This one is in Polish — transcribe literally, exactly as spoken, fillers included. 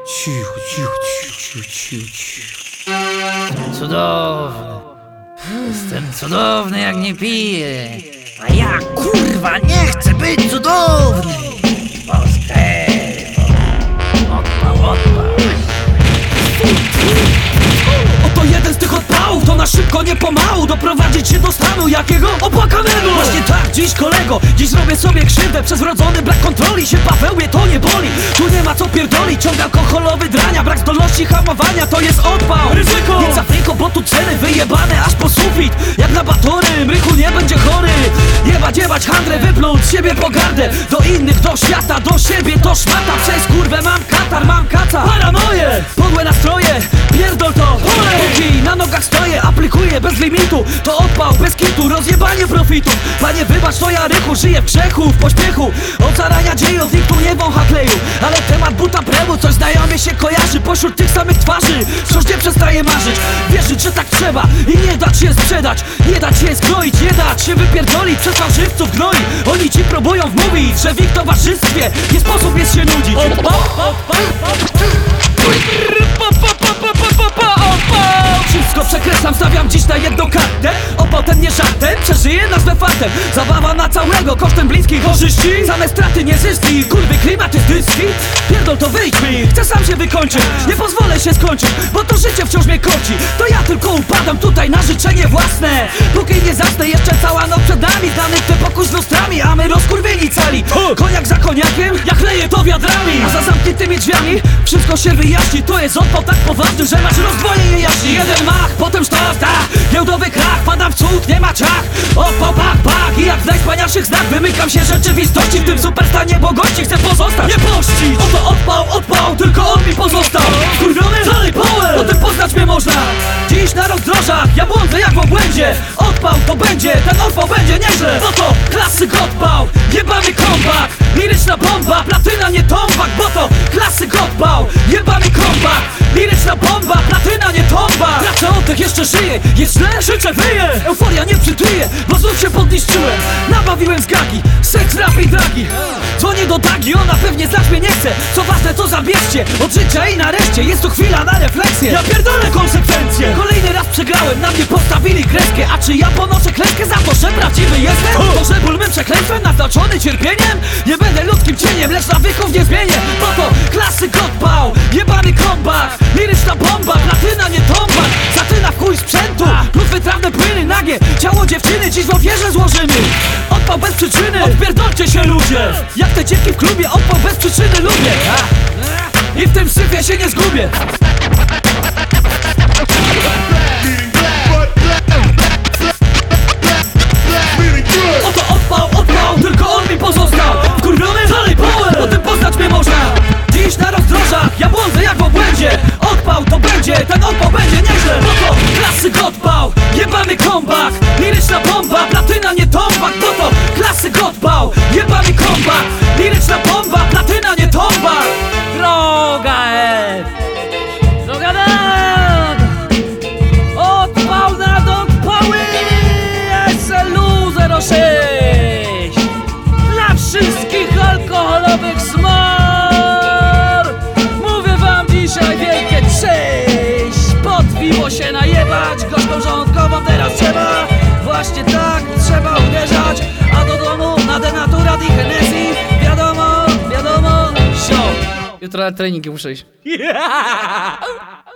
Cicho, cicho, cicho, cicho, cicho. Cudowny. Jestem cudowny, jak nie piję. A ja, kurwa, nie chcę być cudowny. Polskę. Odpał, odpał. Oto jeden z tych odpałów, to na szybko, nie pomału doprowadzić się do stanu jakiego opłakanego. Właśnie tak, dziś kolego, dziś zrobię sobie krzywdę. Przez wrodzony brak kontroli się Pawełie to nie boli. Tu nie ma co pierdolić, ciąg alkoholowy drania. Brak zdolności hamowania to jest odpał. Ryzyko! Nic za tylko, bo tu ceny wyjebane aż po sufit. Jak na batory, Rychu nie będzie chory. Jebać, jebać handrę, wypluć z siebie pogardę. Do innych, do świata, do siebie to szmata. Przez kurwę mam katar, mam kaca. Paranoje, podłe nastroje, pierdol to. Póki na nogach stoję, aplikuję bez limitu. To odpał, bez kitu, rozjebanie profitu. Panie wybacz, to ja Rychu, żyję w grzechu, w pośpiechu. Od zarania dziejów nikt tu nie wącha kleju. Ale temat buta premu, coś znajomie się kojarzy. Pośród tych samych twarzy wciąż nie przestaje marzyć. Wierzyć, że tak trzeba i nie dać się sprzedać. Nie dać się zgnoić, nie dać się wypierdolić przez fałszywców gnoi. Oni ci próbują wmówić, że w ich towarzystwie nie sposób jest się nudzić. Wszystko przekreślam, stawiam dziś na jedną kartę. Opał ten nie żartem, przeżyje nazwę fatem. Zabawa na całego, kosztem bliskich korzyści. Same straty, nie zyski, kurwy klimat jest dyski. Pierdol to wyjdź mi, chcę sam się wykończyć. Nie pozwolę się skończyć, bo to życie wciąż mnie korci. To ja tylko upadam tutaj na życzenie własne. Póki nie zasnę, jeszcze cała noc przed nami. Znanych te pokój z lustrami, a my rozkurwieni cali. Koniak za koniakiem, jak leję to wiadrami. A za zamkniętymi drzwiami wszystko się wyjaśni. To jest odpał tak poważny, że masz rozdwojenie jaśni. Jeden mach, potem sztos, tak, giełdowy krach. Padam w cud, nie ma ciach. Odpał, pak, pak. I jak z najwspanialszych znak wymykam się rzeczywistości. W tym superstanie, bo gości chcę pozostać, nie pościć. Oto odpał, odpał, tylko on mi pozostał. Skurwiony, dalej power, potem poznać mnie można. Dziś na rozdrożach, ja błądzę jak w obłędzie. Odpał to będzie, ten odpał będzie nieźle. Oto klasyk odpał, jebany kombat. Liryczna bomba, platyna nie tombak. Bo to klasyk odpał, jebany kombat. Liryczna bomba, platyna nie tomba. Tracę oddech, jeszcze żyję, jest źle, życzę wyję. Euforia nie przytyje, bo znów się podniszczyłem. Nabawiłem z gagi, seks, rap i dragi. Dzwonię do Dagi, ona pewnie znać mnie nie chce. Co ważne to zabierzcie, od życia i nareszcie. Jest to chwila na refleksję, ja pierdolę konsekwencje. Kolejny raz przegrałem, na mnie postawili kreskę. A czy ja ponoszę klęskę za to, że prawdziwy jestem? To, że ból mym przekleństwem naznaczony cierpieniem. Nie będę ludzkim cieniem, lecz nawyków nie zmienię. Bo to klasyk odpał, jebany kombat. Liryczna bomba, platyna nie tomba. Zatyna w chuj sprzętu, plus wytrawne płyny nagie. Ciało dziewczyny dziś w ofierze złożymy. Odpał bez przyczyny, odpierdolcie się ludzie. Jak te dziewki w klubie, odpał bez przyczyny lubię. I w tym syfie się nie zgubię. Oto odpał, odpał, tylko on mi pozostał. Wkurwiony, dalej power, potem poznać mnie można. Dziś na rozdrożach, ja błądzę jak w obłędzie. Odpał to będzie, ten odpał będzie nieźle. Bo to klasyk odpał, jebany kombak. Liryczna bomba, platyna nie tombak. Bo to klasyk odpał, jebany kombak. Liryczna bomba, platyna nie tombak. Droga F. Droga D. Odpał nad odpały. S L U zero sześć. Dla wszystkich alkoholowych smor. Mówię wam dzisiaj wielkie cześć. Pod piwo się najebać, gorzką żołądkową teraz trzeba. Właśnie tak trzeba uderzać. A do domu na denaturat i Hennessy. Wiadomo, wiadomo, sio. Jutro na treningi muszę iść.